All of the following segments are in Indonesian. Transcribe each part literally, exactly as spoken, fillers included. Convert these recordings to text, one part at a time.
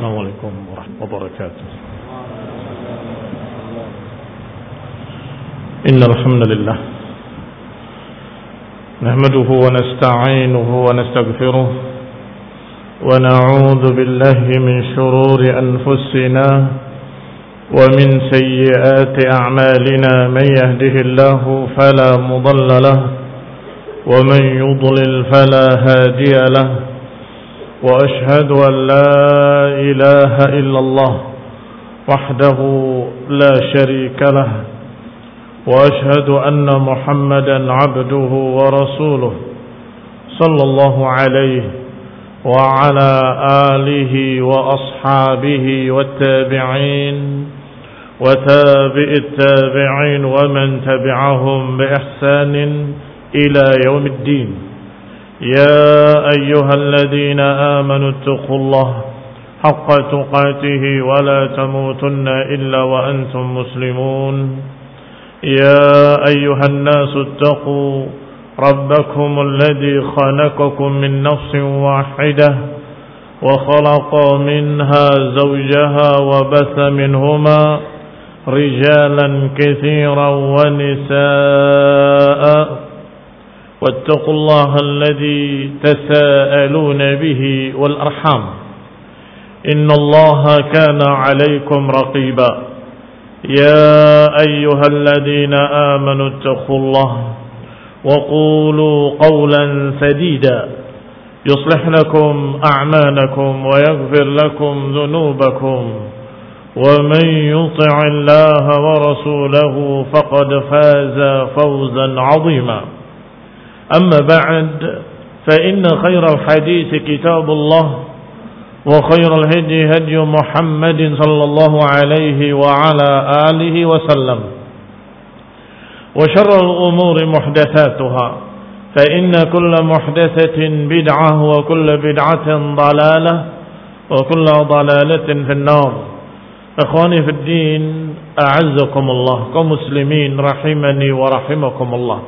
Assalamualaikum warahmatullahi wabarakatuh. Innal hamdalillah nahmaduhu wa nasta'inuhu wa nastaghfiruh wa na'udzu billahi min shururi anfusina wa min sayyiati a'malina man yahdihillahu fala mudilla lahu wa man yudlil fala hadiya lahu. وأشهد أن لا إله إلا الله وحده لا شريك له وأشهد أن محمدا عبده ورسوله صلى الله عليه وعلى آله وأصحابه والتابعين وتابع التابعين ومن تبعهم بإحسان إلى يوم الدين. يا أيها الذين آمنوا اتقوا الله حق تقاته ولا تموتن إلا وأنتم مسلمون. يا أيها الناس اتقوا ربكم الذي خلقكم من نفس واحدة وخلق منها زوجها وبث منهما رجالا كثيرا ونساء واتقوا الله الذي تساءلون به والأرحام إن الله كان عليكم رقيبا. يا أيها الذين آمنوا اتقوا الله وقولوا قولا سديدا يصلح لكم أعمالكم ويغفر لكم ذنوبكم ومن يطع الله ورسوله فقد فاز فوزا عظيما. أما بعد فإن خير الحديث كتاب الله وخير الهدي هدي محمد صلى الله عليه وعلى آله وسلم وشر الأمور محدثاتها فإن كل محدثة بدعة وكل بدعة ضلالة وكل ضلالة في النار. أخواني في الدين أعزكم الله كمسلمين رحمني ورحمكم الله.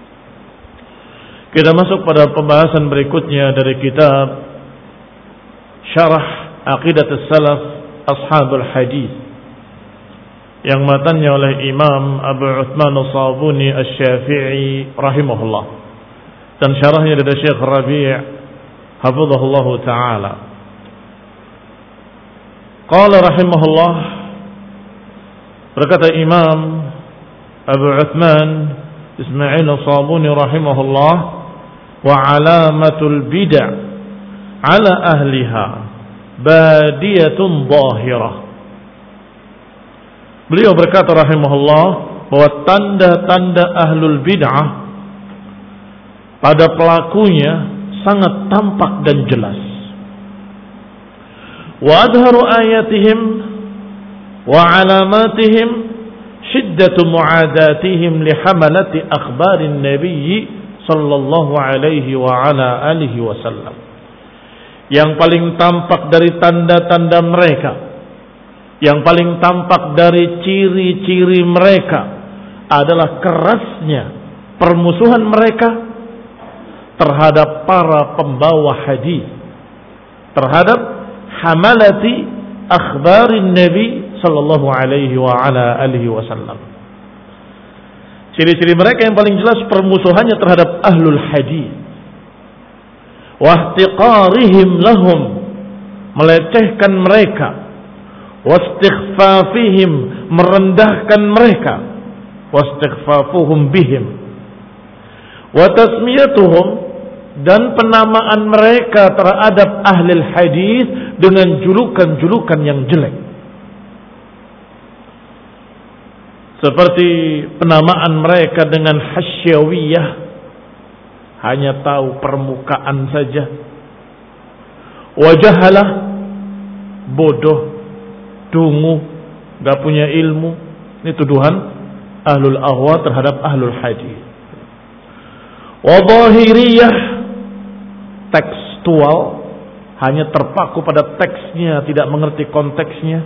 Kita masuk pada pembahasan berikutnya dari kitab Syarah Aqidat As-Salaf Ashabul Hadis yang matanya oleh Imam Abu Uthman As-Sabuni Asy-Syafi'i rahimahullah, dan syarahnya dari Syekh Rabi' hafizahullah taala. Qala rahimahullah, berkata Imam Abu Uthman Ismail As-Sabuni rahimahullah, wa alamatul bid'ah ala ahliha badiyatun zahirah. Beliau berkata rahimahullah bahwa tanda-tanda ahlul bid'ah pada pelakunya sangat tampak dan jelas. Wa adharu ayatihim wa alamatihim shiddatu mu'adatihim li hamalati akhbarin nabiyyi sallallahu alaihi wa ala alihi wasallam. Yang paling tampak dari tanda-tanda mereka, yang paling tampak dari ciri-ciri mereka adalah kerasnya permusuhan mereka terhadap para pembawa hadis, terhadap hamalati akhbarin nabi sallallahu alaihi wa ala alihi wasallam. Ciri-ciri mereka yang paling jelas permusuhannya terhadap ahlul hadis, wa ihtiqarihim lahum, melecehkan mereka, wa istighfafihim, merendahkan mereka, wa istighfafuhum bihim, wa tasmiyatuhum, dan penamaan mereka terhadap ahlul hadis dengan julukan-julukan yang jelek. Seperti penamaan mereka dengan hasyawiyah, hanya tahu permukaan saja. Wajahalah, bodoh, dungu, gak punya ilmu. Ini tuduhan ahlul ahwa terhadap ahlul hadis. Wadhahiriyah, tekstual, hanya terpaku pada teksnya, tidak mengerti konteksnya.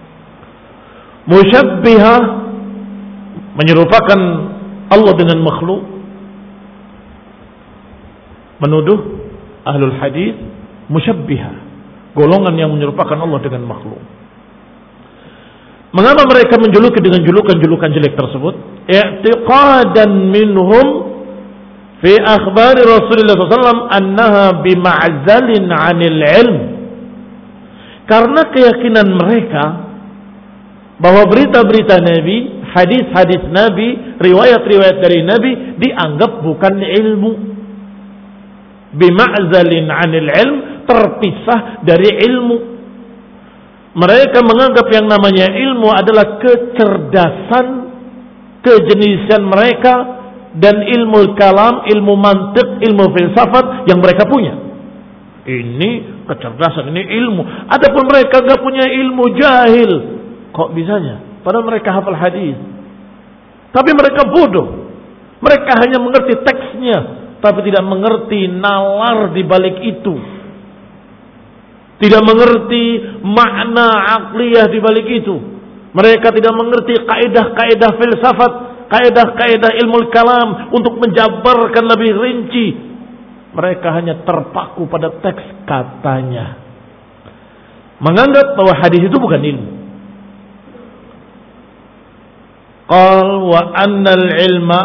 Musyabbihah, menyerupakan Allah dengan makhluk, menuduh ahlul hadis musyabbihah, golongan yang menyerupakan Allah dengan makhluk. Mengapa mereka menjuluki dengan julukan-julukan jelek tersebut? I'tiqadan minhum fi akhbari Rasulullah sallallahu alaihi wasallam annaha bima'zalin 'anil ilm. Karena keyakinan mereka bahwa berita-berita Nabi, hadis-hadis Nabi, riwayat-riwayat dari Nabi dianggap bukan ilmu. Bima'zalin 'anil ilm, terpisah dari ilmu. Mereka menganggap yang namanya ilmu adalah kecerdasan, kejeniusan mereka, dan ilmu kalam, ilmu mantik, ilmu filsafat yang mereka punya. Ini kecerdasan, ini ilmu. Adapun mereka gak punya ilmu, jahil. Kok bisanya? Padahal mereka hafal hadis. Tapi mereka bodoh. Mereka hanya mengerti teksnya, tapi tidak mengerti nalar di balik itu. Tidak mengerti makna akliyah di balik itu. Mereka tidak mengerti kaidah-kaidah filsafat, kaidah-kaidah ilmu kalam untuk menjabarkan lebih rinci. Mereka hanya terpaku pada teks katanya. Menganggap bahwa hadis itu bukan ilmu. Qal wa annal ilma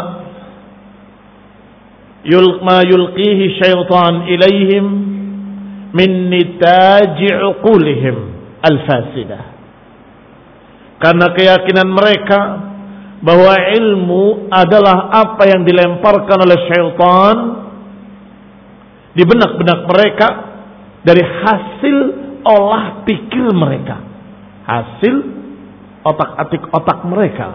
ma yulqihi syaitan ilaihim min nitaji uqulihim al-fasidah. Karena keyakinan mereka bahwa ilmu adalah apa yang dilemparkan oleh syaitan di benak-benak mereka dari hasil olah pikir mereka, hasil otak-atik otak mereka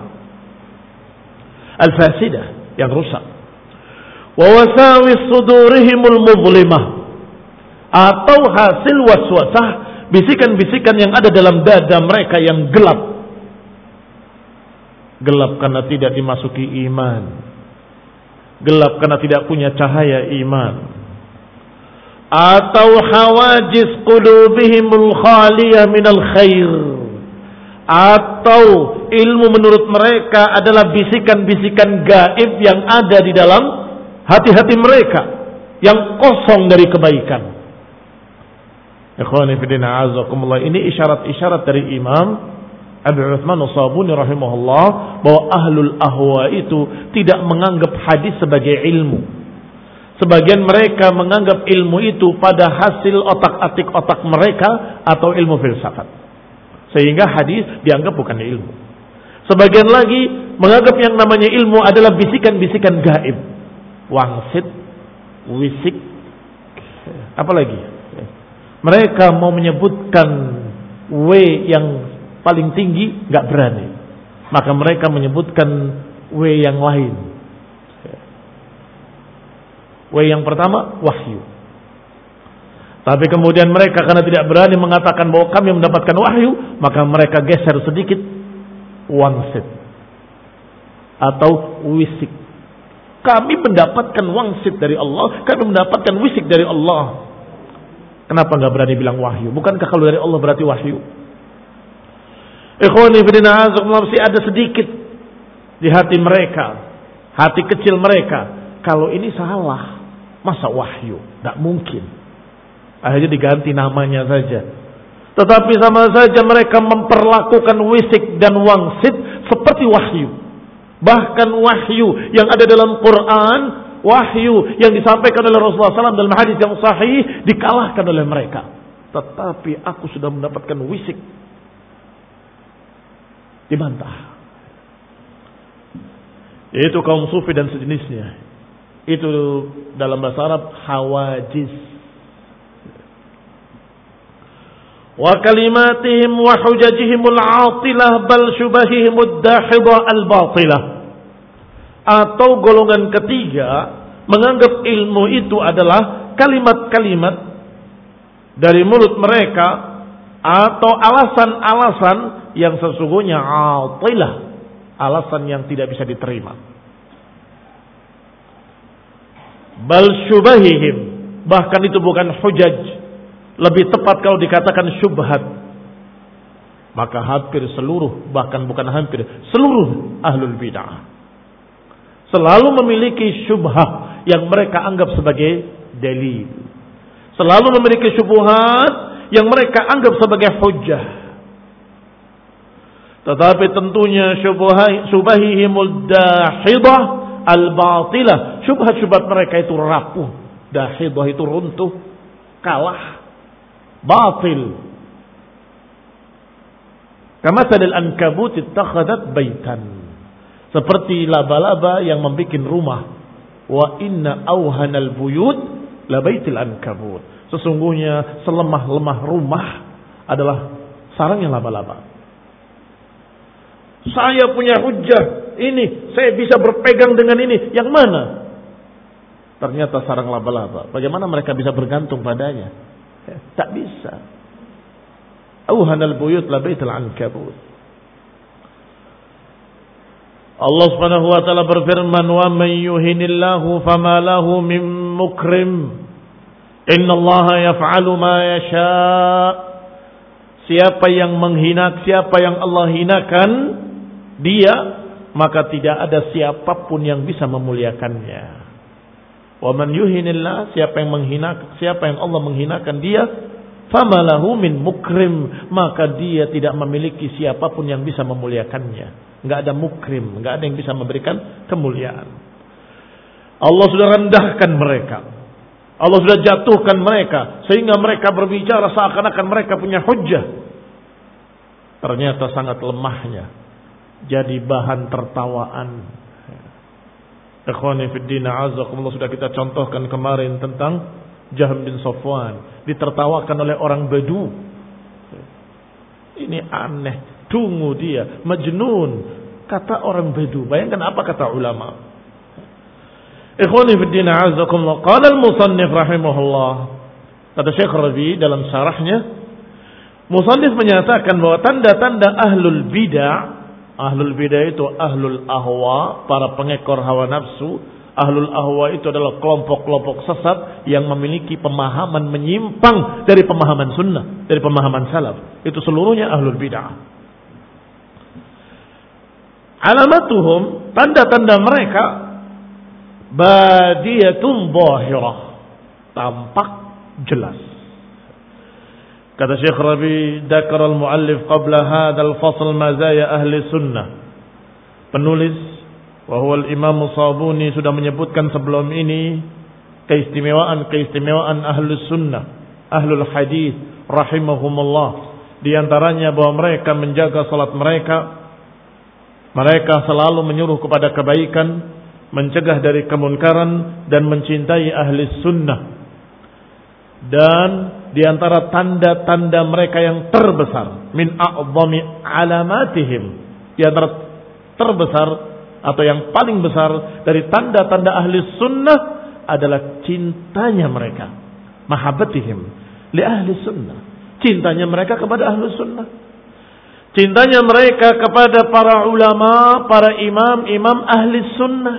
al-fasidah yang rusak. Wa wasawis sudurihimul muzlimah, atau hasil waswasah, bisikan-bisikan yang ada dalam dada mereka yang gelap. Gelap karena tidak dimasuki iman, gelap karena tidak punya cahaya iman. Atau hawajiz qulubihimul khaliyah minal khair, atau ilmu menurut mereka adalah bisikan-bisikan gaib yang ada di dalam hati-hati mereka yang kosong dari kebaikan. Ikhwani fillah, azakumullah. Ini isyarat-isyarat dari Imam Abu Utsman As-Sabuni rahimahullah bahwa ahlul ahwa itu tidak menganggap hadis sebagai ilmu. Sebagian mereka menganggap ilmu itu pada hasil otak-atik otak mereka atau ilmu filsafat, sehingga hadis dianggap bukan ilmu. Sebagian lagi menganggap yang namanya ilmu adalah bisikan-bisikan gaib, wangsit, wisik, apa lagi? Mereka mau menyebutkan W yang paling tinggi, gak berani. Maka mereka menyebutkan W yang lain. W yang pertama, wahyu. Tapi kemudian mereka karena tidak berani mengatakan bahwa kami mendapatkan wahyu, maka mereka geser sedikit, wangsit atau wisik. Kami mendapatkan wangsit dari Allah, kami mendapatkan wisik dari Allah. Kenapa enggak berani bilang wahyu? Bukankah kalau dari Allah berarti wahyu? Ikhwani fillah, masih ada sedikit di hati mereka, hati kecil mereka, kalau ini salah, masa wahyu? Enggak mungkin. Akhirnya diganti namanya saja. Tetapi sama saja mereka memperlakukan wisik dan wangsit seperti wahyu. Bahkan wahyu yang ada dalam Quran, wahyu yang disampaikan oleh Rasulullah shallallahu alaihi wasallam dalam hadis yang sahih dikalahkan oleh mereka. Tetapi aku sudah mendapatkan wisik, dibantah. Yaitu kaum sufi dan sejenisnya. Itu dalam bahasa Arab hawajiz. Wa kalimatihim wa hujajihimul atilah bal syubahihimud dahidah al-batilah. Atau golongan ketiga menganggap ilmu itu adalah kalimat-kalimat dari mulut mereka atau alasan-alasan yang sesungguhnya atilah, alasan yang tidak bisa diterima. Bal syubahihim, bahkan itu bukan hujaj, lebih tepat kalau dikatakan syubhat. Maka hampir seluruh, bahkan bukan hampir, seluruh ahlul bid'ah selalu memiliki syubhah yang mereka anggap sebagai dalil. Selalu memiliki syubhat yang mereka anggap sebagai hujjah. Tetapi tentunya syubahihimul dahidah al-batilah. Syubhat-syubhat mereka itu rapuh. Dahidah itu runtuh, kalah, batil. Kamathalil ankabut ittakhadat baitan. Seperti laba-laba yang membuat rumah. Wa inna awhanal buyut labaitil ankabut. Sesungguhnya selemah-lemah rumah adalah sarangnya laba-laba. Saya punya hujjah ini, saya bisa berpegang dengan ini. Yang mana? Ternyata sarang laba-laba. Bagaimana mereka bisa bergantung padanya? Tak bisa. Awhanal buyut labaitil ankabut. Allah Subhanahu wa taala berfirman, "Wa may yuhinillahu fama lahu min mukrim. Innallaha yaf'alu ma yasha." Siapa yang menghina, siapa yang Allah hinakan, dia, maka tidak ada siapapun yang bisa memuliakannya. Wa man yuhinillah, siapa yang menghina, siapa yang Allah menghinakan dia, fama lahu min mukrim, maka dia tidak memiliki siapapun yang bisa memuliakannya. Enggak ada mukrim, enggak ada yang bisa memberikan kemuliaan. Allah sudah rendahkan mereka. Allah sudah jatuhkan mereka sehingga mereka berbicara seakan-akan mereka punya hujjah. Ternyata sangat lemahnya. Jadi bahan tertawaan. Ikhwani fid din, a'azzakumullah, sudah kita contohkan kemarin tentang Jahm bin Safwan, ditertawakan oleh orang Badu. Ini aneh, dungu dia, majnun, kata orang Badu. Bayangkan apa kata ulama. Ikhwani fid din, a'azzakumullah, qala al-musannif rahimahullah. Kata Syekh Rabi dalam syarahnya, musannif menyatakan bahwa tanda-tanda ahlul bidah, ahlul bidah itu ahlul ahwa, para pengekor hawa nafsu. Ahlul ahwa itu adalah kelompok-kelompok sesat yang memiliki pemahaman menyimpang dari pemahaman sunnah, dari pemahaman salaf. Itu seluruhnya ahlul bid'ah. Alamatuhum, tanda-tanda mereka, badiyatun zahirah, tampak jelas. Kata Syekh Rabi, dzakara al-muallif qabla hadzal fasl mazaya ahli sunnah. Penulis Wahwal Imam Sabuni sudah menyebutkan sebelum ini keistimewaan-keistimewaan ahlus sunnah, ahlul hadis rahimahumullah. Di antaranya bahwa mereka menjaga salat mereka, mereka selalu menyuruh kepada kebaikan, mencegah dari kemunkaran, dan mencintai ahli sunnah. Dan di antara tanda-tanda mereka yang terbesar, min a'zami alamatihim, di antara terbesar atau yang paling besar dari tanda-tanda ahli sunnah adalah cintanya mereka, mahabbatihim li ahli sunnah, cintanya mereka kepada ahli sunnah, cintanya mereka kepada para ulama, para imam-imam ahli sunnah.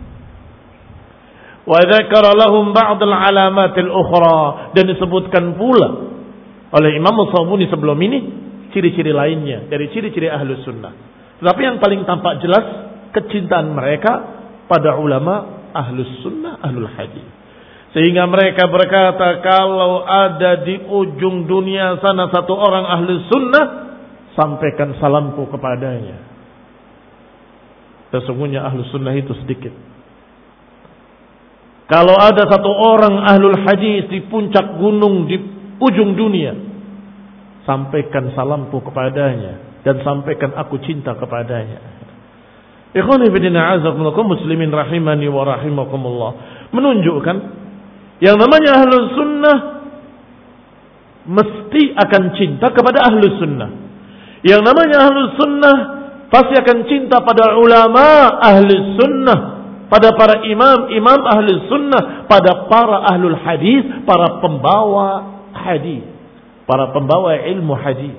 Wa dzakara lahum ba'd al-alamat al-ukhra, dan disebutkan pula oleh Imam Sabuni sebelum ini ciri-ciri lainnya dari ciri-ciri ahli sunnah. Tetapi yang paling tampak jelas kecintaan mereka pada ulama ahlus sunnah, ahlul hadis. Sehingga mereka berkata, kalau ada di ujung dunia sana satu orang ahlus sunnah, sampaikan salamku kepadanya. Sesungguhnya ahlus sunnah itu sedikit. Kalau ada satu orang ahlul hadis di puncak gunung di ujung dunia, sampaikan salamku kepadanya dan sampaikan aku cinta kepadanya. Ikhwani fillah, a'azzakumullah, muslimin rahimani wa rahimakumullah, menunjukkan yang namanya ahlus sunnah mesti akan cinta kepada ahlus sunnah. Yang namanya ahlus sunnah pasti akan cinta pada ulama ahlus sunnah, pada para imam-imam ahlus sunnah, pada para ahlul hadis, para pembawa hadis, para pembawa ilmu hadis.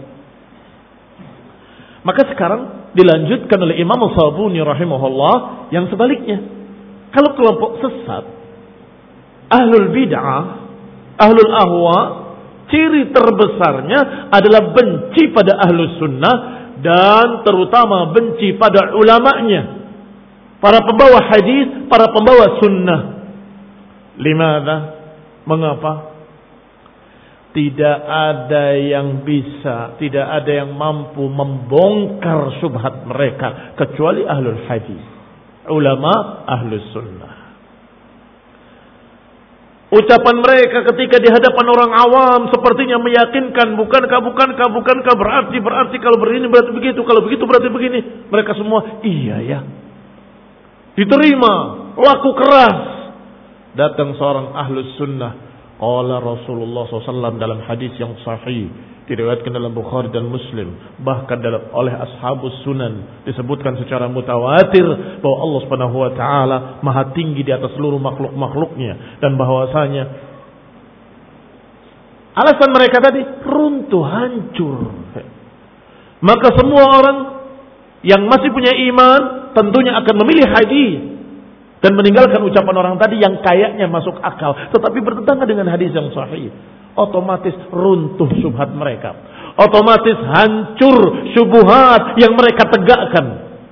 Maka sekarang dilanjutkan oleh Imam Sabuni rahimahullah yang sebaliknya. Kalau kelompok sesat, ahlul bid'ah, ahlul ahwa, ciri terbesarnya adalah benci pada ahlus sunnah dan terutama benci pada ulamanya, para pembawa hadis, para pembawa sunnah. Limada? Mengapa? tidak ada yang bisa, tidak ada yang mampu membongkar syubhat mereka kecuali ahlul hadis, ulama ahlus sunnah. Ucapan mereka ketika di hadapan orang awam sepertinya meyakinkan, bukankah, bukankah, bukankah, berarti, berarti, kalau begini berarti begitu, kalau begitu berarti begini. Mereka semua, iya ya. Diterima, laku keras. Datang seorang ahlus sunnah. Qala Rasulullah shallallahu alaihi wasallam dalam hadis yang sahih, diriwayatkan dalam Bukhari dan Muslim, bahkan dalam, oleh ashabus sunan, disebutkan secara mutawatir bahwa Allah Subhanahu wa taala maha tinggi di atas seluruh makhluk-makhluknya, dan bahwasanya alasan mereka tadi runtuh, hancur. Maka semua orang yang masih punya iman tentunya akan memilih hadis dan meninggalkan ucapan orang tadi yang kayaknya masuk akal tetapi bertentangan dengan hadis yang sahih. Otomatis runtuh syubhat mereka, otomatis hancur syubhat yang mereka tegakkan.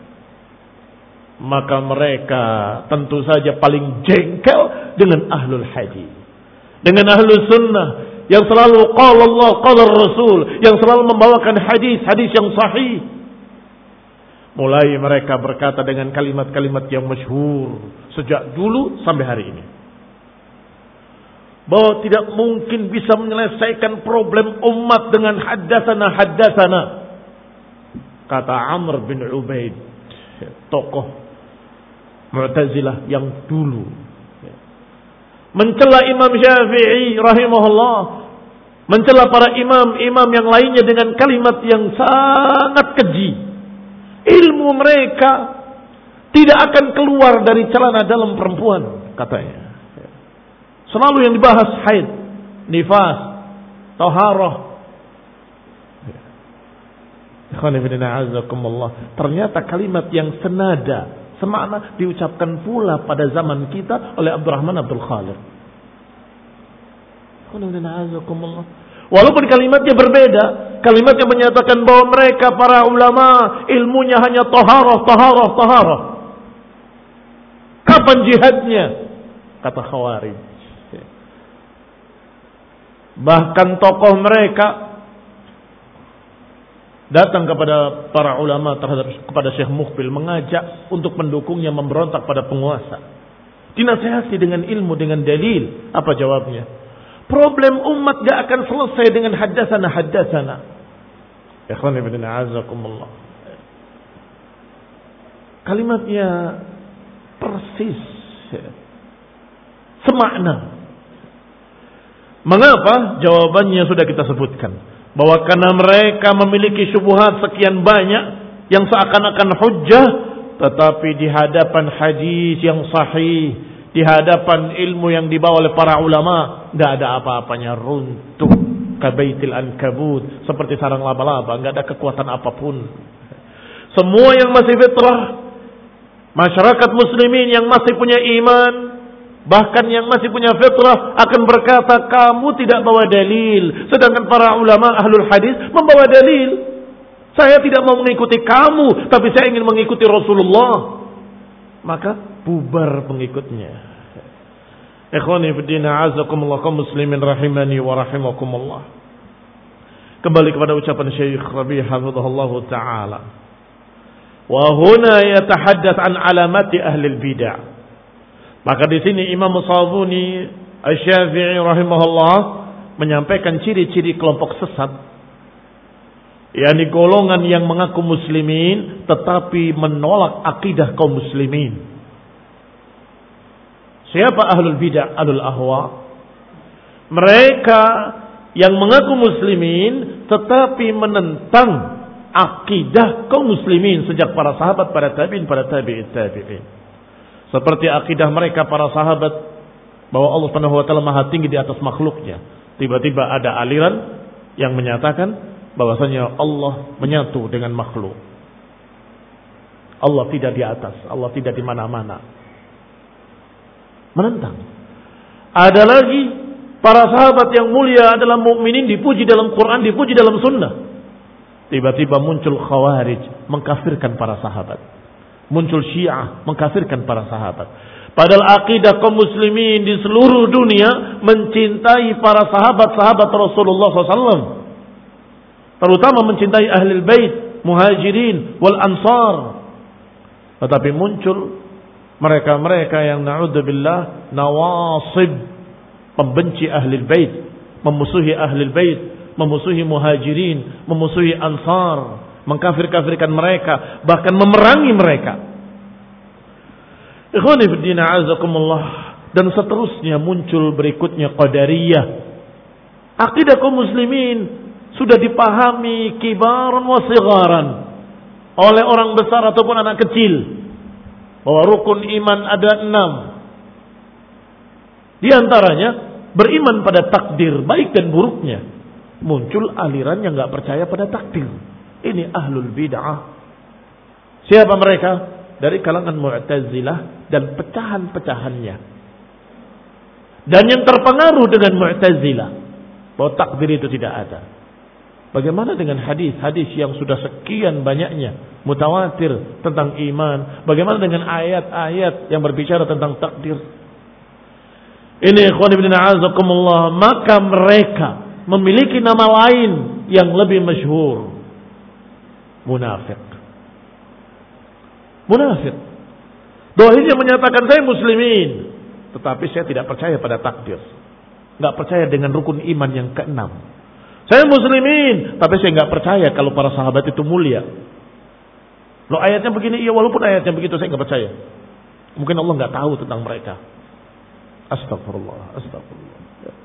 Maka mereka tentu saja paling jengkel dengan ahlul hadis, dengan ahlus sunnah yang selalu qala Allah qala Rasul, yang selalu membawakan hadis-hadis yang sahih. Mulai mereka berkata dengan kalimat-kalimat yang masyhur sejak dulu sampai hari ini, bahwa tidak mungkin bisa menyelesaikan problem umat dengan haddatsana haddatsana. Kata Amr bin Ubaid, tokoh Mu'tazilah yang dulu, mencela Imam Syafi'i rahimahullah, mencela para imam-imam yang lainnya dengan kalimat yang sangat keji. Ilmu mereka tidak akan keluar dari celana dalam perempuan, katanya. Selalu yang dibahas haid, nifas, taharah. Ternyata kalimat yang senada, semakna diucapkan pula pada zaman kita oleh Abdurrahman Abdul Khalid. Walaupun kalimatnya berbeda, kalimatnya menyatakan bahwa mereka para ulama ilmunya hanya taharah, taharah, taharah. Kapan jihadnya? Kata Khawarij. Bahkan tokoh mereka datang kepada para ulama terhadap kepada Syekh Muqbil, mengajak untuk mendukungnya memberontak pada penguasa. Dinasihati dengan ilmu, dengan dalil. Apa jawabnya? Problem umat gak akan selesai dengan haddatsana haddatsana. Ikhwan ibn a'azakumullah. Kalimatnya persis semakna. Mengapa? Jawabannya sudah kita sebutkan. Bahwa karena mereka memiliki syubhat sekian banyak yang seakan-akan hujjah, tetapi di hadapan hadis yang sahih, di hadapan ilmu yang dibawa oleh para ulama, tidak ada apa-apanya, runtuh kabaitil ankabut, seperti sarang laba-laba, tidak ada kekuatan apapun. Semua yang masih fitrah, masyarakat muslimin yang masih punya iman, bahkan yang masih punya fitrah, akan berkata kamu tidak bawa dalil, sedangkan para ulama ahlul hadis membawa dalil. Saya tidak mau mengikuti kamu, tapi saya ingin mengikuti Rasulullah. Maka bubar pengikutnya. Ikhwani fiddin a'azakumullah kaum muslimin rahimani wa rahimakumullah. Kembali kepada ucapan Syekh Rabi' hafizahullah taala. Wa huna yatahaddath an alamati ahli al-bid'ah. Maka di sini Imam Sabuni Asy-Syafi'i rahimahullah menyampaikan ciri-ciri kelompok sesat, yakni golongan yang mengaku muslimin tetapi menolak akidah kaum muslimin. Siapa ahlul bid'ah, ahlul ahwa? Mereka yang mengaku muslimin tetapi menentang akidah kaum muslimin sejak para sahabat, para tabi'in, para tabi'it tabi'in. Seperti akidah mereka para sahabat bahwa Allah Subhanahu wa taala Maha tinggi di atas makhluknya. Tiba-tiba ada aliran yang menyatakan bahwasanya Allah menyatu dengan makhluk. Allah tidak di atas, Allah tidak di mana-mana. Menentang. Ada lagi para sahabat yang mulia adalah mukminin, dipuji dalam Quran, dipuji dalam sunnah. Tiba-tiba muncul Khawarij mengkafirkan para sahabat. Muncul Syiah mengkafirkan para sahabat. Padahal akidah kaum muslimin di seluruh dunia mencintai para sahabat-sahabat Rasulullah shallallahu alaihi wasallam. Terutama mencintai ahlul bait, muhajirin wal ansar. Tetapi muncul mereka-mereka yang na'udzubillah nawasib, pembenci ahlul bait, memusuhi ahlul bait, memusuhi muhajirin, memusuhi ansar, mengkafir-kafirkan mereka, bahkan memerangi mereka. Ikhwani fi din a'azakumullah. Dan seterusnya muncul berikutnya qadariyah. Akidah kaum muslimin sudah dipahami kibaran wa sigharan oleh orang besar ataupun anak kecil, bahwa rukun iman ada enam. Di antaranya beriman pada takdir baik dan buruknya. Muncul aliran yang enggak percaya pada takdir. Ini ahlul bid'ah. Siapa mereka? Dari kalangan Mu'tazilah dan pecahan-pecahannya. Dan yang terpengaruh dengan Mu'tazilah bahwa takdir itu tidak ada. Bagaimana dengan hadis-hadis yang sudah sekian banyaknya mutawatir tentang iman? Bagaimana dengan ayat-ayat yang berbicara tentang takdir? Ini ikhwan ibn a'azakumullah, maka mereka memiliki nama lain yang lebih masyhur. Munafik. Munafik. Dohirnya menyatakan saya muslimin, tetapi saya tidak percaya pada takdir. Enggak percaya dengan rukun iman yang keenam. Saya muslimin, tapi saya enggak percaya kalau para sahabat itu mulia. Loh ayatnya begini, iya walaupun ayatnya begitu saya enggak percaya. Mungkin Allah enggak tahu tentang mereka. Astagfirullah, astagfirullah.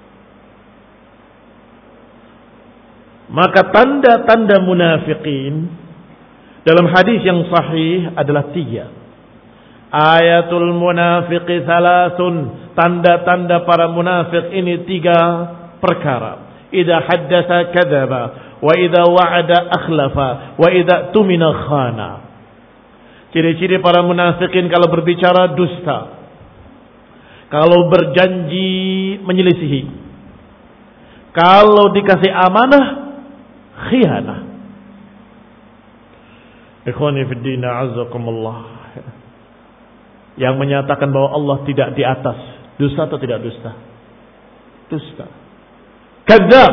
Maka tanda-tanda munafikin dalam hadis yang sahih adalah tiga. Ayatul munafiqi salasun. Tanda-tanda para munafik ini tiga perkara. Idza haddatsa kadzaba, wa idza wa'ada akhlafa, wa idza tumina khana. Ciri-ciri para munafikin kalau berbicara dusta. Kalau berjanji menyelisihi. Kalau dikasih amanah khianah. Ikhwani fid din a'azakumullah. Yang menyatakan bahwa Allah tidak di atas, dusta atau tidak dusta? Dusta. Kadzab.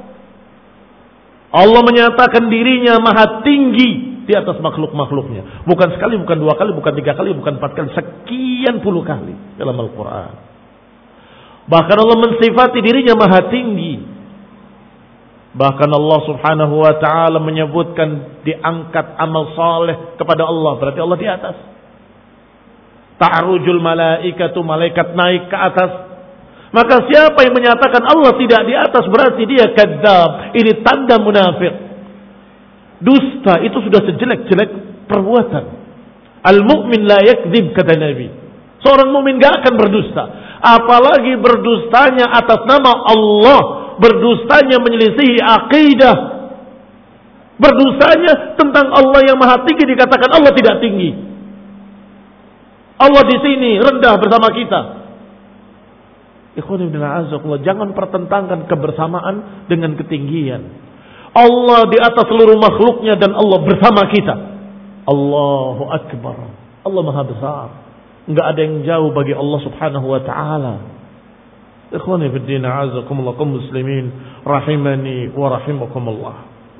Allah menyatakan dirinya maha tinggi di atas makhluk-makhluknya. Bukan sekali, bukan dua kali, bukan tiga kali, bukan empat kali, sekian puluh kali dalam Al-Quran. Bahkan Allah mensifati dirinya maha tinggi. Bahkan Allah subhanahu wa ta'ala menyebutkan diangkat amal saleh kepada Allah. Berarti Allah di atas. Ta'rujul malaikatu, malaikat naik ke atas. Maka siapa yang menyatakan Allah tidak di atas berarti dia kadzab. Ini tanda munafik. Dusta itu sudah sejelek-jelek perbuatan. Al-mu'min la yakdzib kata Nabi. Seorang mukmin enggak akan berdusta. Apalagi berdustanya atas nama Allah. Berdustanya menyelisihi akidah. Berdustanya tentang Allah yang maha tinggi dikatakan Allah tidak tinggi. Allah di sini rendah bersama kita. Ikhwan ibn a'azakumullah, jangan pertentangkan kebersamaan dengan ketinggian. Allah di atas seluruh makhluknya dan Allah bersama kita. Allahu Akbar. Allah maha besar. Enggak ada yang jauh bagi Allah subhanahu wa ta'ala. Ikhwani fi din a'azakumullah kaum muslimin rahimani wa rahimakumullah.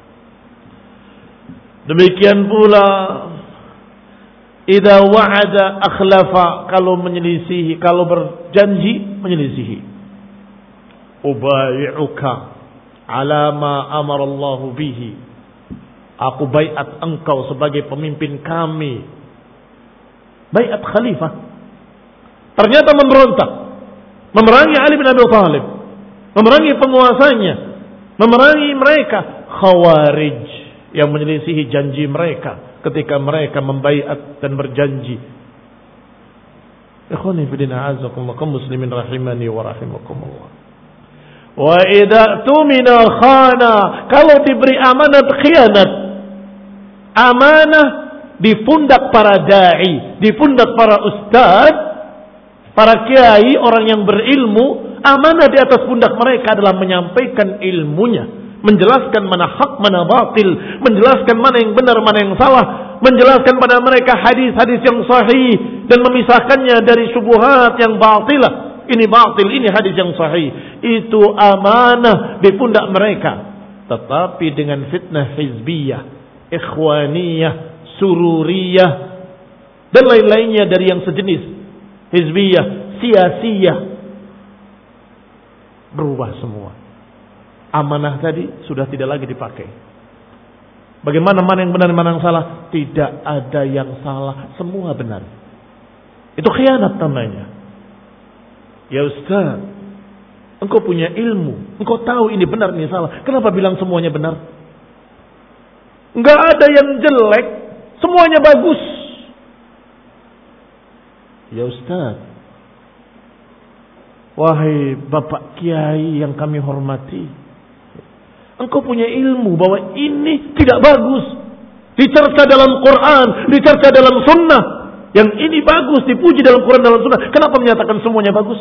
Demikian pula idza wa'ada akhlafa, kalau menyelisihi, kalau berjanji menyelisihi. Ubai'uka ala ma amara Allah bihi. Aku baiat engkau sebagai pemimpin kami. Baiat khalifah. Ternyata memberontak. Memerangi Ali bin Abi Thalib. Memerangi penguasanya. Memerangi mereka. Khawarij. Yang menyelisihi janji mereka. Ketika mereka membaiat dan berjanji. Ikhwani fillah a'azakumullah kaum muslimin rahimani wa rahimakumullah. Wa idza tumina khana. Kalau diberi amanat khianat. Amanah di pundak para dai, di pundak para ustaz, para kiai, orang yang berilmu. Amanah di atas pundak mereka adalah menyampaikan ilmunya, menjelaskan mana hak, mana batil, menjelaskan mana yang benar, mana yang salah, menjelaskan pada mereka hadis-hadis yang sahih dan memisahkannya dari syubhat yang batilah. Ini batil, ini hadis yang sahih. Itu amanah di pundak mereka. Tetapi dengan fitnah hizbiyah, ikhwaniyah, sururiyah, dan lain-lainnya dari yang sejenis hizbiyah, siasiyah, berubah semua. Amanah tadi sudah tidak lagi dipakai. Bagaimana mana yang benar, mana yang salah? Tidak ada yang salah, semua benar. Itu khianat namanya. Ya Ustaz, engkau punya ilmu, engkau tahu ini benar, ini salah. Kenapa bilang semuanya benar? Enggak ada yang jelek, semuanya bagus. Ya Ustaz, wahai Bapak Kiai yang kami hormati, engkau punya ilmu bahwa ini tidak bagus. Dicerca dalam Quran, dicerca dalam sunnah. Yang ini bagus, dipuji dalam Quran, dalam sunnah. Kenapa menyatakan semuanya bagus?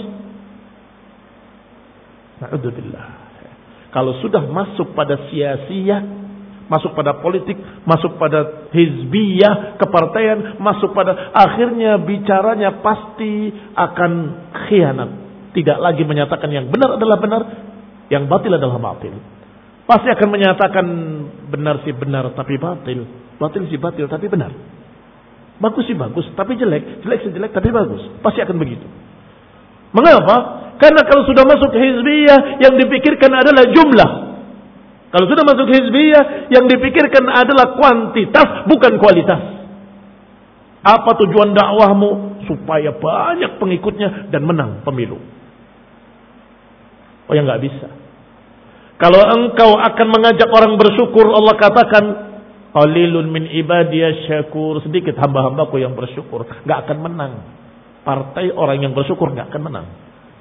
Na'udzubillah. Kalau sudah masuk pada siasiyah, masuk pada politik, masuk pada hizbiyah, kepartaian, masuk pada akhirnya bicaranya pasti akan khianat. Tidak lagi menyatakan yang benar adalah benar, yang batil adalah batil. Pasti akan menyatakan benar sih benar tapi batil, batil sih batil tapi benar. Bagus sih bagus tapi jelek, jelek sih jelek tapi bagus. Pasti akan begitu. Mengapa? Karena kalau sudah masuk hizbiyah yang dipikirkan adalah jumlah. Kalau sudah masuk hizbiyah yang dipikirkan adalah kuantitas bukan kualitas. Apa tujuan dakwahmu? Supaya banyak pengikutnya dan menang pemilu. Oh ya nggak bisa. Kalau engkau akan mengajak orang bersyukur, Allah katakan qalilun min ibadiyas syakur, sedikit hamba-hambaku yang bersyukur, nggak akan menang. Partai orang yang bersyukur nggak akan menang.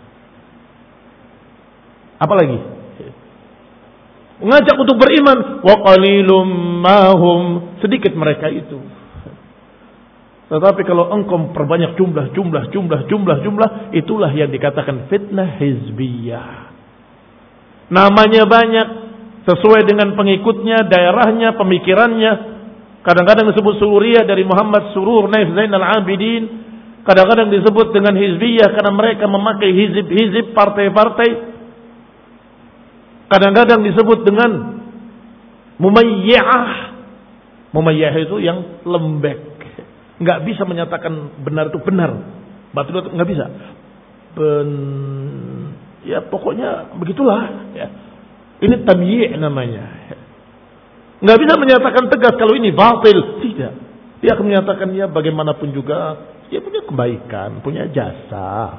Apalagi mengajak untuk beriman, wa qalilum mahum, sedikit mereka itu. Tetapi kalau engkau perbanyak jumlah, jumlah, jumlah, jumlah, jumlah, itulah yang dikatakan fitnah hizbiyah. Namanya banyak, sesuai dengan pengikutnya, daerahnya, pemikirannya. Kadang-kadang disebut sururiyah dari Muhammad Surur Naif Zainal Abidin. Kadang-kadang disebut dengan hizbiyah karena mereka memakai hizib-hizib, partai-partai. Kadang-kadang disebut dengan mumayyah. Mumayyah itu yang lembek. Nggak bisa menyatakan benar itu benar, batil itu nggak bisa. Ben, ya pokoknya begitulah. Ya. Ini tamyi' namanya. Nggak bisa menyatakan tegas kalau ini batil, tidak. Dia akan menyatakan ya bagaimanapun juga dia punya kebaikan, punya jasa.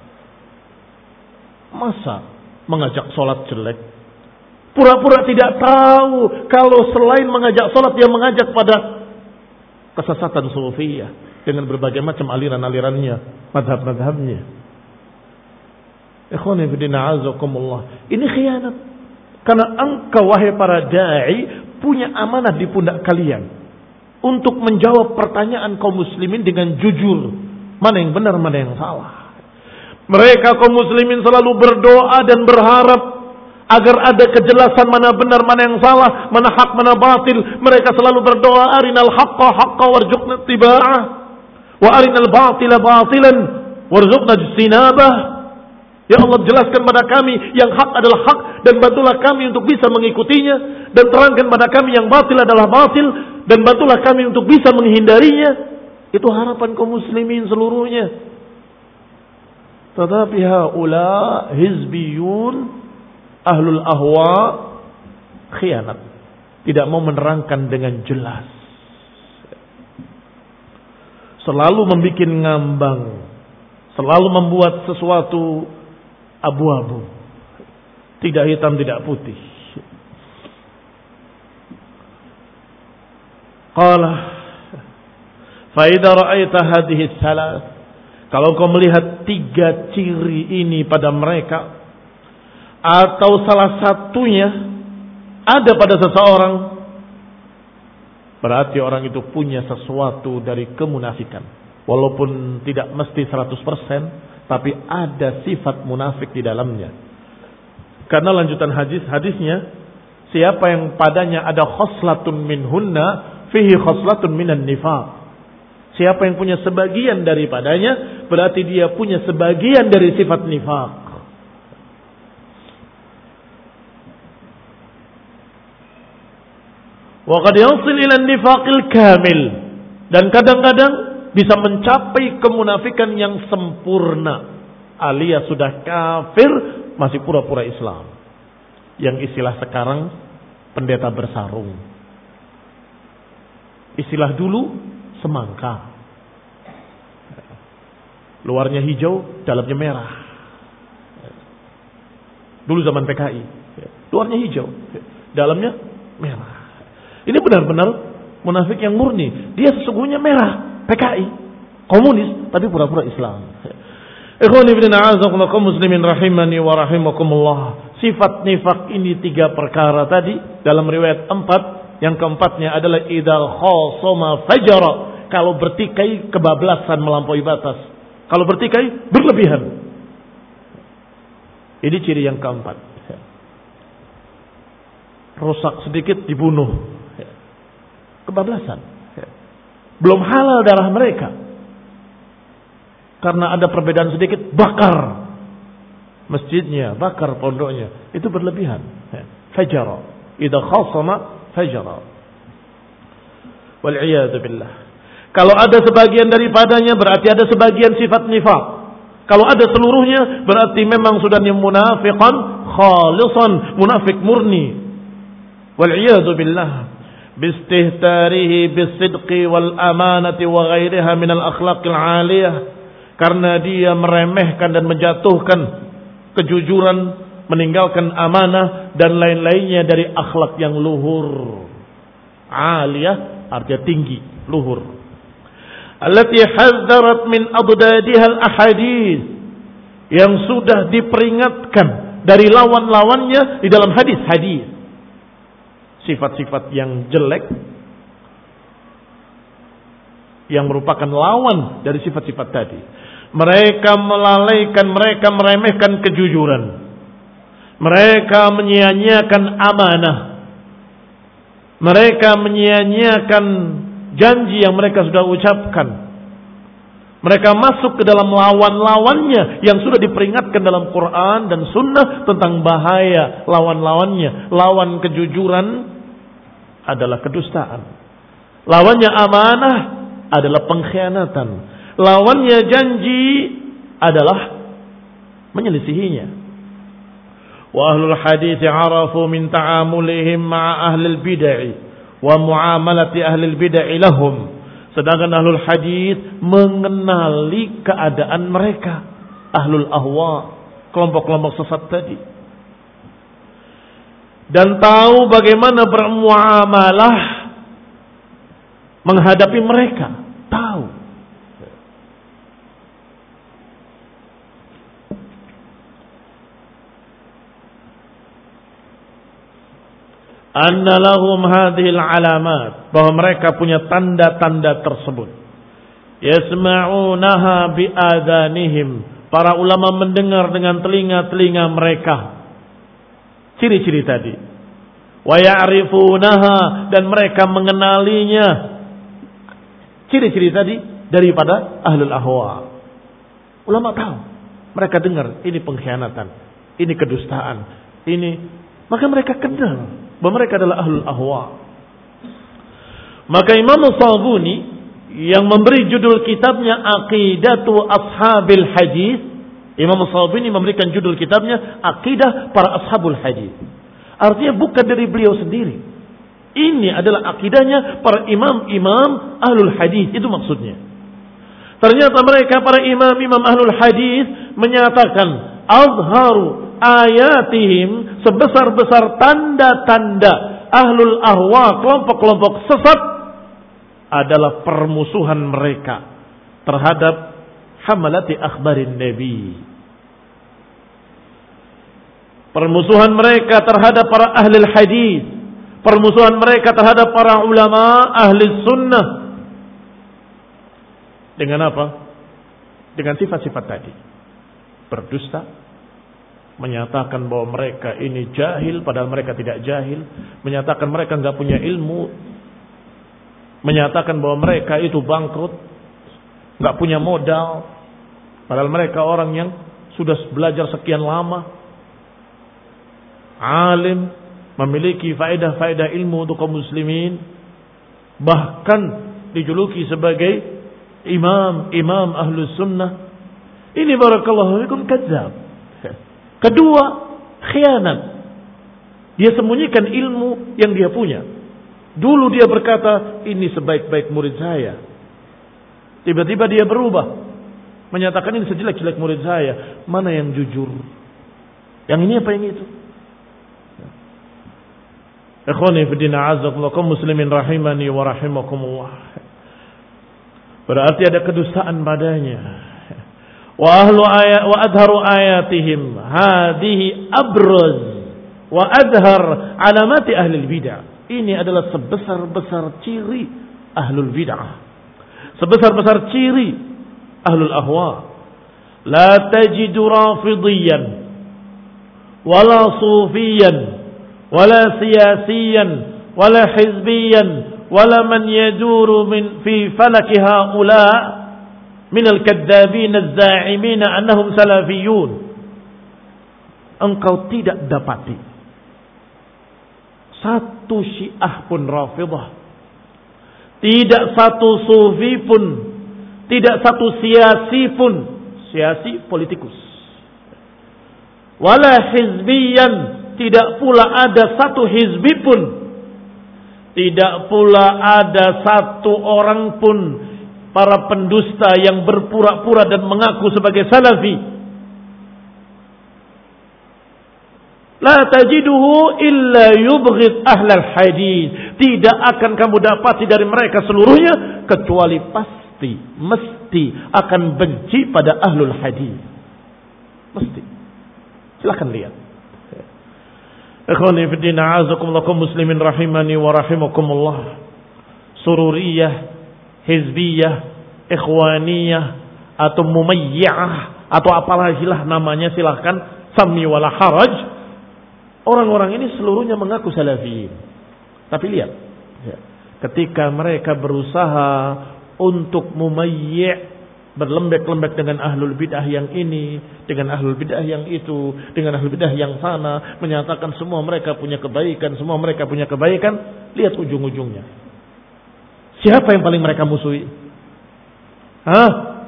Masa mengajak sholat jelek? Pura-pura tidak tahu kalau selain mengajak sholat dia mengajak pada kesesatan sufiyah dengan berbagai macam aliran-alirannya, madhab-madhabnya. Ikhwani fillah azakumullah. Ini khianat. Karena engkau wahai para da'i punya amanah di pundak kalian untuk menjawab pertanyaan kaum muslimin dengan jujur. Mana yang benar, mana yang salah. Mereka kaum muslimin selalu berdoa dan berharap agar ada kejelasan mana benar, mana yang salah, mana hak, mana batil. Mereka selalu berdoa, arinal haqqa haqqa warzuqna ittiba'ah, wa arinal batila batilan warzuqna ijtinabah. Ya Allah, jelaskan pada kami yang hak adalah hak dan bantulah kami untuk bisa mengikutinya, dan terangkan pada kami yang batil adalah batil dan bantulah kami untuk bisa menghindarinya. Itu harapan kaum muslimin seluruhnya. Tetapi haula hizbiyun ahlul ahwa khianat, tidak mau menerangkan dengan jelas, selalu membuat ngambang, selalu membuat sesuatu abu-abu, tidak hitam tidak putih. Qala fa idza ra'aita hadhihi thalath, kalau kau melihat tiga ciri ini pada mereka atau salah satunya ada pada seseorang, berarti orang itu punya sesuatu dari kemunafikan. Walaupun tidak mesti seratus persen, tapi ada sifat munafik di dalamnya. Karena lanjutan hadis, hadisnya, siapa yang padanya ada khoslatun minhunna fihi khaslatun minan nifaq. Siapa yang punya sebagian daripadanya, berarti dia punya sebagian dari sifat nifaq. Wa qad yasil ila nifaqil kamil, dan kadang-kadang bisa mencapai kemunafikan yang sempurna, alias sudah kafir masih pura-pura Islam. Yang istilah sekarang pendeta bersarung. Istilah dulu semangka. Luarnya hijau, dalamnya merah. Dulu zaman P K I. Luarnya hijau, dalamnya merah. Ini benar-benar munafik yang murni. Dia sesungguhnya merah, P K I, komunis, tapi pura-pura Islam. Ikhwani fillah, a'azakumullah muslimin rahimani wa rahimakumullah. Sifat nifak ini tiga perkara tadi. Dalam riwayat empat, yang keempatnya adalah idza khasama fajara. Kalau bertikai, kebablasan melampaui batas. Kalau bertikai, berlebihan. Ini ciri yang keempat. Rusak sedikit dibunuh. Kebablasan. Belum halal darah mereka. Karena ada perbedaan sedikit, bakar masjidnya, bakar pondoknya. Itu berlebihan. Fajara. Idza khasama fajara. Wal'iyadu billah. Kalau ada sebagian daripadanya, berarti ada sebagian sifat nifaq. Kalau ada seluruhnya, berarti memang sudah munafiqan khalisan, munafik murni. Wal'iyadu billah. Bistihtarihi bisidqi wal amanati wa ghairiha minal akhlaqil aliyah. Karena dia meremehkan dan menjatuhkan kejujuran, meninggalkan amanah dan lain-lainnya dari akhlak yang luhur. Aliyah artinya tinggi, luhur. Allati hadzarat min adadihal ahadits, yang sudah diperingatkan dari lawan-lawannya di dalam hadis-hadis. Sifat-sifat yang jelek yang merupakan lawan dari sifat-sifat tadi. Mereka melalaikan, mereka meremehkan kejujuran. Mereka menyia-nyiakan amanah. Mereka menyia-nyiakan janji yang mereka sudah ucapkan. Mereka masuk ke dalam lawan-lawannya yang sudah diperingatkan dalam Quran dan Sunnah tentang bahaya lawan-lawannya. Lawan kejujuran adalah kedustaan. Lawannya amanah adalah pengkhianatan. Lawannya janji adalah menyelisihinya. Wa ahlul hadits arafu min ta'amulihim ma'a ahlil bid'ah wa muamalati ahlil bid'ah lahum. Sedangkan ahlul hadits mengenali keadaan mereka, ahlul ahwa, kelompok-kelompok sesat tadi, dan tahu bagaimana bermuamalah menghadapi mereka. Tahu. Anna lahum hadhil alamat, bahwa mereka punya tanda-tanda tersebut. Yasma'unaha bi'adhanihim, para ulama mendengar dengan telinga-telinga mereka ciri-ciri tadi. Wa ya'rifunaha, dan mereka mengenalinya, ciri-ciri tadi daripada ahlul ahwa. Ulama tahu, mereka dengar ini pengkhianatan, ini kedustaan, ini, maka mereka kenal bahwa mereka adalah ahlul ahwa. Maka Imam Sabuni yang memberi judul kitabnya Aqidatu Ashabil Hadis, Imam Sabuni memberikan judul kitabnya Aqidah para Ashabul Hadis. Artinya bukan dari beliau sendiri. Ini adalah akidahnya para imam-imam ahlul hadis, itu maksudnya. Ternyata mereka para imam-imam ahlul hadis menyatakan azharu ayatihim, sebesar-besar tanda-tanda ahlul ahwa, kelompok-kelompok sesat, adalah permusuhan mereka terhadap hamalati akhbarin nabi. Permusuhan mereka terhadap para ahli hadis, permusuhan mereka terhadap para ulama ahli sunnah. Dengan apa? Dengan sifat-sifat tadi. Berdusta, menyatakan bahwa mereka ini jahil padahal mereka tidak jahil, menyatakan mereka enggak punya ilmu, menyatakan bahwa mereka itu bangkrut, nggak punya modal, padahal mereka orang yang sudah belajar sekian lama, alim, memiliki faedah-faedah ilmu untuk kaum muslimin, bahkan dijuluki sebagai imam, imam ahlus sunnah. Ini barakallahu fikum kadzab. Kedua, khianat. Dia sembunyikan ilmu yang dia punya. Dulu dia berkata, ini sebaik-baik murid saya. Tiba-tiba dia berubah, menyatakan ini sejelek-jelek murid saya. Mana yang jujur? Yang ini apa yang itu? Ikhwani fi din a'azzakumullah, kaum muslimin rahimani wa rahimakumullah. Berarti ada kedustaan padanya. Wa ahlu ayat wa adharu ayatihim hadhihi abraz wa adhar alamati ahli bidah. Ini adalah sebesar-besar ciri ahlul bid'ah, sebesar-besar ciri ahlul ahwa. La tajidu rafidiyan wala sufiyan wala siyasiyan wala hizbiyan wala man yaduru min fi falaki haula min al-kadzabin az-za'imin annahum salafiyun. Engkau tidak dapati satu Syiah pun Rafidah, tidak satu Sufi pun, tidak satu siasi pun, siasi politikus, wala hizbiyan, tidak pula ada satu hizbi pun, tidak pula ada satu orang pun para pendusta yang berpura-pura dan mengaku sebagai salafi. La tajiduhu illa yubghid ahlal hadis. Tidak akan kamu dapati dari mereka seluruhnya kecuali pasti, mesti akan benci pada ahlul hadis. Mesti. Silakan lihat. Ikhwani fi din a'azakumullah, muslimin rahimani wa rahimakumullah. Sururiyah, hizbiyah, ikhwaniyah atau mumayyi'ah atau apalahilah namanya, silahkan, sami wala haraj. Orang-orang ini seluruhnya mengaku salafiyin. Tapi lihat, ketika mereka berusaha untuk mumayyi', berlembek-lembek dengan ahlul bid'ah yang ini, dengan ahlul bid'ah yang itu, dengan ahlul bid'ah yang sana, menyatakan semua mereka punya kebaikan, semua mereka punya kebaikan, lihat ujung-ujungnya. Siapa yang paling mereka musuhi? Hah?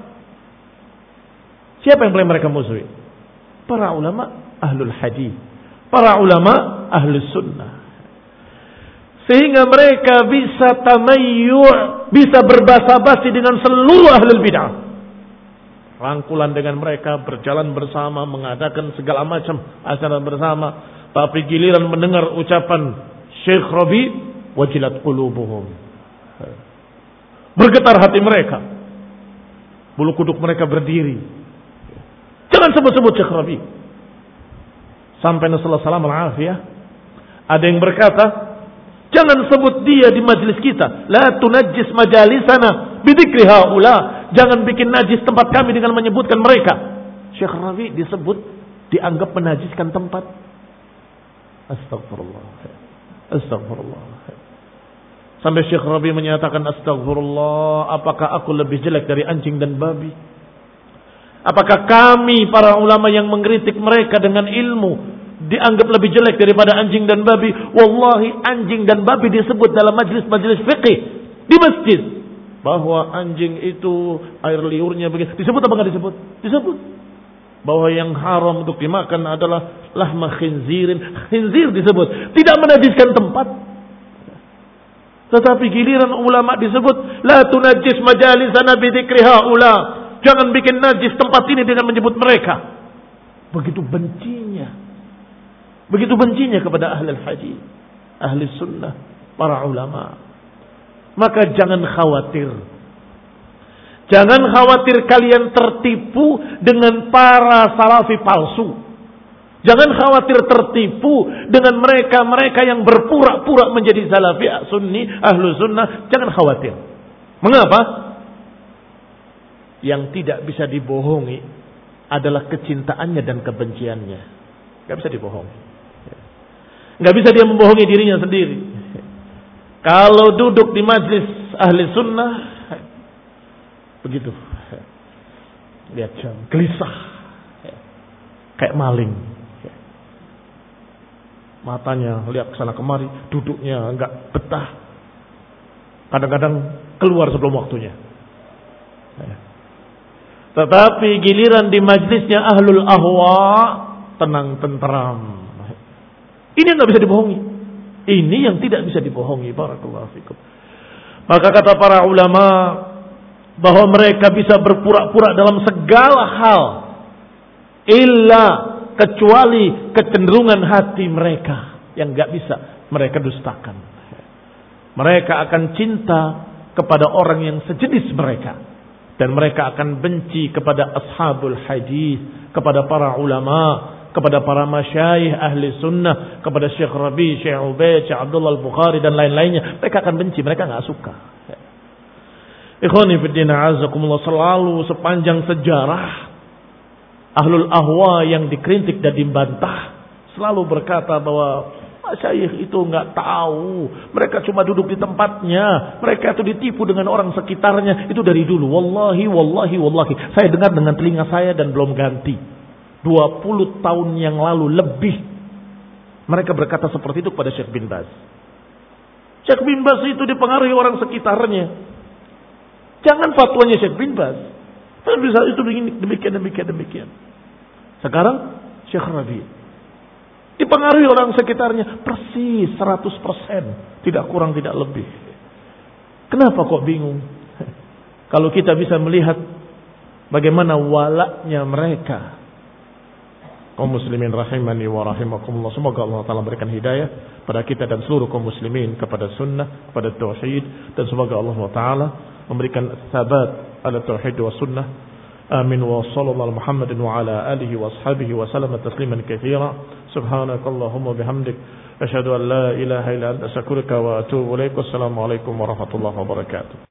Siapa yang paling mereka musuhi? Para ulama ahlul hadis, para ulama ahlus sunnah. Sehingga mereka bisa tamayyu', bisa berbasa-basi dengan seluruh ahlul bid'ah. Rangkulan dengan mereka, berjalan bersama, mengadakan segala macam acara bersama. Tapi giliran mendengar ucapan Syekh Rabi, wajilat qulubuhum, bergetar hati mereka, bulu kuduk mereka berdiri. Jangan sebut-sebut Syekh Rabi. Sampai Nasallahu salam al-afiyah, ada yang berkata, jangan sebut dia di majlis kita. La tunajjis majalisana bidzikri haula. Jangan bikin najis tempat kami dengan menyebutkan mereka. Syekh Rabi disebut, dianggap menajiskan tempat. Astagfirullah. Astagfirullah. Sampai Syekh Rabi menyatakan, astagfirullah, apakah aku lebih jelek dari anjing dan babi? Apakah kami para ulama yang mengkritik mereka dengan ilmu dianggap lebih jelek daripada anjing dan babi? Wallahi, anjing dan babi disebut dalam majlis-majlis fikih di masjid, bahwa anjing itu air liurnya begitu. Disebut apa enggak disebut? Disebut. Bahwa yang haram untuk dimakan adalah lahma khinzirin. Khinzir disebut. Tidak menajiskan tempat. Tetapi giliran ulama disebut, la tunajjis majalisana bi dzikri haula. Jangan bikin najis tempat ini dengan menyebut mereka. Begitu bencinya. Begitu bencinya kepada ahli hadis, ahli sunnah, para ulama. Maka jangan khawatir. Jangan khawatir kalian tertipu dengan para salafi palsu. Jangan khawatir tertipu dengan mereka-mereka yang berpura-pura menjadi salafi, sunni, ahlu sunnah. Jangan khawatir. Mengapa? Yang tidak bisa dibohongi adalah kecintaannya dan kebenciannya. Gak bisa dibohongi. Gak bisa dia membohongi dirinya sendiri. Kalau duduk di majlis ahli sunnah begitu. Lihat jam, gelisah. Kayak maling. Matanya lihat ke sana kemari, duduknya enggak betah. Kadang-kadang keluar sebelum waktunya. Tetapi giliran di majlisnya ahlul ahwa, tenang tenteram. Ini enggak bisa dibohongi. Ini yang tidak bisa dibohongi. Barakallahu fikum. Maka kata para ulama bahwa mereka bisa berpura-pura dalam segala hal, illa kecuali kecenderungan hati mereka yang enggak bisa mereka dustakan. Mereka akan cinta kepada orang yang sejenis mereka, dan mereka akan benci kepada ashabul hadis, kepada para ulama, kepada para masyayikh ahli sunnah, kepada Syekh Rabi, Syekh Ubaid, Syekh Abdullah Al-Bukhari dan lain-lainnya. Mereka akan benci, mereka enggak suka. Ikhwani fiddin a'azakumullah, selalu sepanjang sejarah ahlul ahwa yang dikritik dan dibantah selalu berkata bahwa masyayikh itu enggak tahu, mereka cuma duduk di tempatnya, mereka itu ditipu dengan orang sekitarnya. Itu dari dulu. Wallahi, wallahi, wallahi, saya dengar dengan telinga saya dan belum ganti. dua puluh tahun yang lalu lebih mereka berkata seperti itu kepada Syekh bin Baz. Syekh bin Baz itu dipengaruhi orang sekitarnya. Jangan fatwanya Syekh bin Baz, tapi bisa itu demikian demikian demikian. Sekarang Syekh Rabi dipengaruhi orang sekitarnya persis seratus persen, tidak kurang tidak lebih. Kenapa kok bingung? Kalau kita bisa melihat bagaimana walaknya mereka. Kaum muslimin rahimani wa rahimakumullah, semoga Allah Ta'ala berikan hidayah pada kita dan seluruh kaum muslimin kepada sunnah, kepada tauhid, dan semoga Allah Ta'ala memberikan sabat ala tauhid wa sunnah. Amin wa sallallahu Muhammadin wa ala alihi wa ashabihi wa sallam tasliman katsira. Subhanakallahumma bihamdik asyhadu an la ilaha illa anta astaghfiruka wa atubu ilaik. Wassalamu alaikum warahmatullahi wabarakatuh.